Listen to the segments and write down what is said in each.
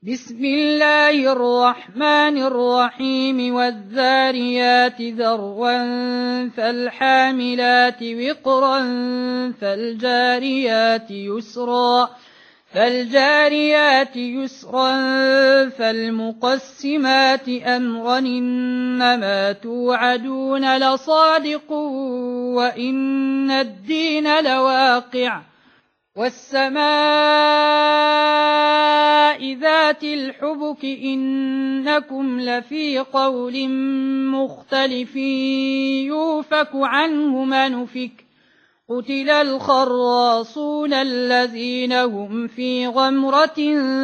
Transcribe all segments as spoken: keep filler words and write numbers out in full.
بسم الله الرحمن الرحيم والذاريات ذروا فالحاملات وقرا فالجاريات يسرا فالجاريات يسرا فالمقسمات أمرا إنما توعدون لصادق وإن الدين لواقع والسماء ذات الحبك إنكم لفي قول مختلف يوفك عنه من أفك قتل الخراصون الذين هم في غمرة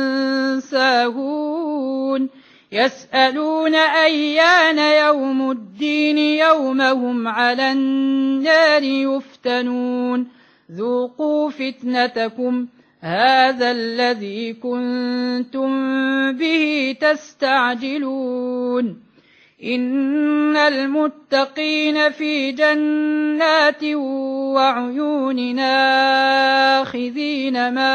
ساهون يسألون أيان يوم الدين يوم هم على النار يفتنون ذوقوا فتنتكم هذا الذي كنتم به تستعجلون إن المتقين في جنات وعيون آخذين ما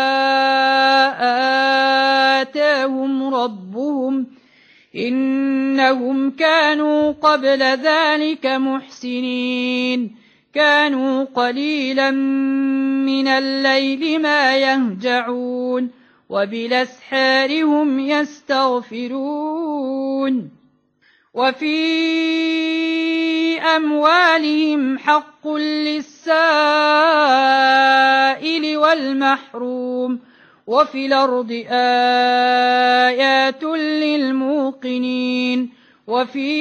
آتاهم ربهم إنهم كانوا قبل ذلك محسنين كانوا قليلا من الليل ما يهجعون وبالأسحار هم يستغفرون وفي أموالهم حق للسائل والمحروم وفي الأرض آيات للموقنين وفي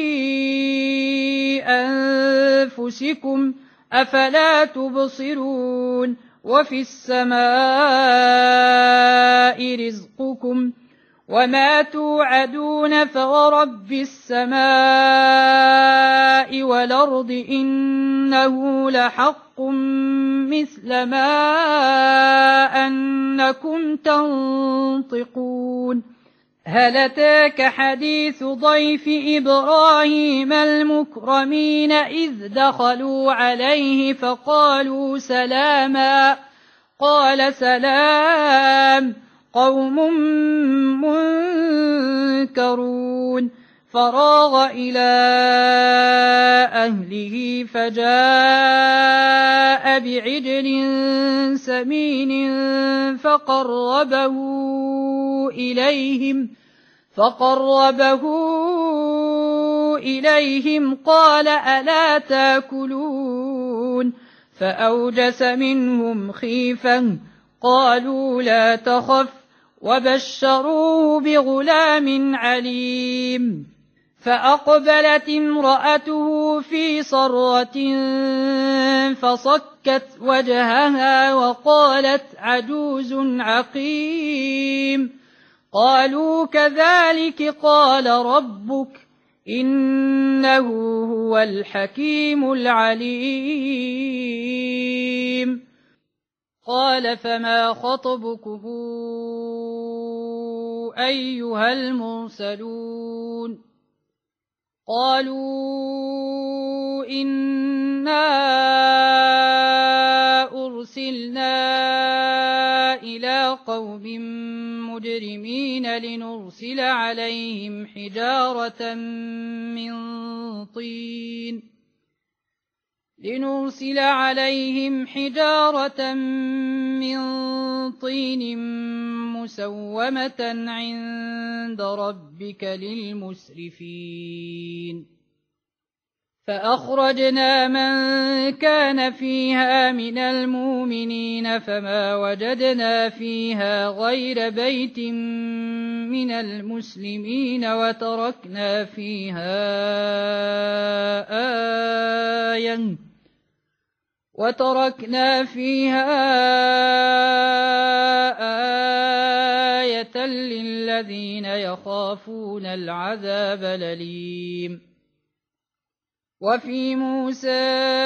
أنفسكم أفلا تبصرون وفي السماء رزقكم وما توعدون فورب السماء والأرض إنه لحق مثل ما أنكم تنطقون هل أتاك حديث ضيف إبراهيم المكرمين إذ دخلوا عليه فقالوا سلاما قال سلام قوم منكرون فراغ إلى أهله فجاء بعجل سمين فقربه إليهم فقربه إليهم قال ألا تاكلون فأوجس منهم خيفة قالوا لا تخف وبشروه بغلام عليم فأقبلت امرأته في صرة فصكت وجهها وقالت عجوز عقيم قالوا كذلك قال ربك إنه هو الحكيم العليم قال فما خطبكم أيها المرسلون قالوا إنا أرسلنا إلى قوم مجرمين لنرسل عليهم حجارة من طين لنرسل عليهم حجارة من طين مسومة عند ربك للمسرفين فأخرجنا من كان فيها من المؤمنين فما وجدنا فيها غير بيت من المسلمين وتركنا فيها آية وتركنا فيها آية للذين يخافون العذاب الأليم وفي موسى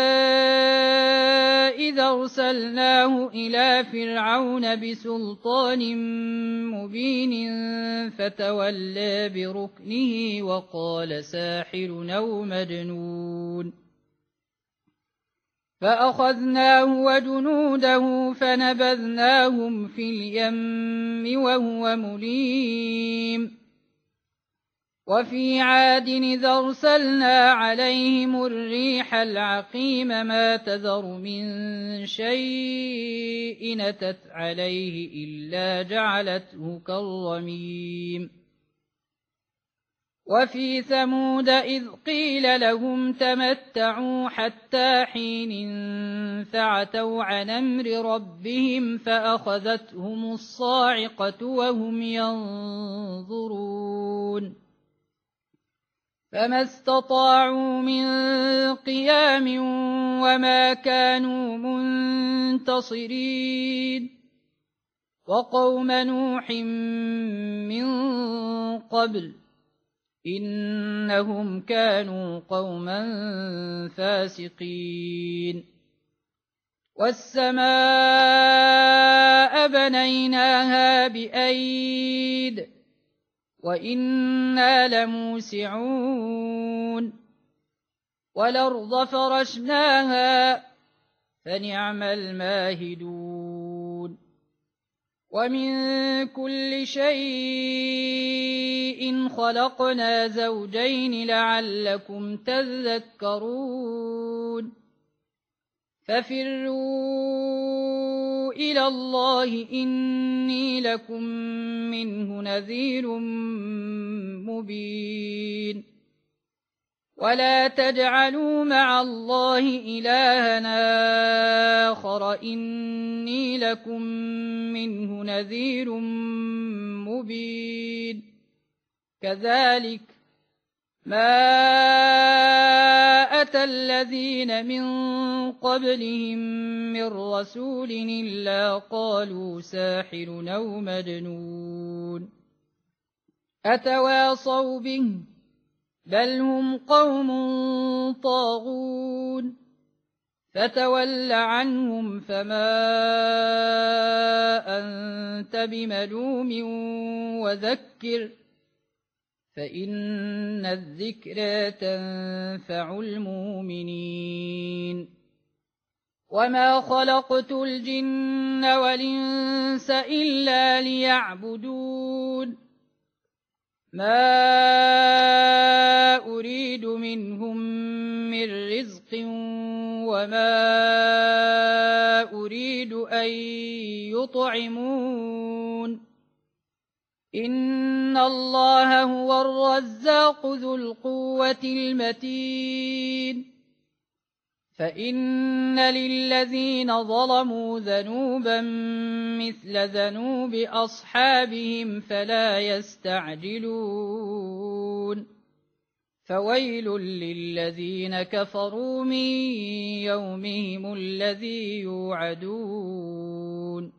إذا أرسلناه إلى فرعون بسلطان مبين فتولى بركنه وقال ساحر أو مجنون فأخذناه وجنوده فنبذناهم في اليم وهو مليم وفي عاد إذ أرسلنا عليهم الريح العقيم ما تذر من شيء أتت عليه إلا جعلته كالرميم وفي ثمود إذ قيل لهم تمتعوا حتى حين فعتوا عن أمر ربهم فأخذتهم الصاعقة وهم ينظرون فما استطاعوا من قيام وما كانوا منتصرين وقوم نوح من قبل إنهم كانوا قوما فاسقين والسماء بنيناها بأيد وإنا لموسعون والأرض فرشناها فنعم الماهدون ومن كل شيء خلقنا زوجين لعلكم تذكرون ففروا إلى الله إني لكم منه نذير مبين ولا تجعلوا مع الله إلهنا آخر إني لكم منه نذير مبين كذلك ما أتى الذين من قبلهم من رسول إلا قالوا ساحر أو مجنون أتواصوا به بل هم قوم طاغون فتول عنهم فما أنت بملوم وذكر فإن الذكرى تنفع المؤمنين وما خلقت الجن والإنس إلا ليعبدون ما أريد منهم من رزق وما أريد أن يطعمون إن الله هو الرزاق ذو القوة المتين فإن للذين ظلموا ذنوبا مثل ذنوب أصحابهم فلا يستعجلون فويل للذين كفروا من يومهم الذي يوعدون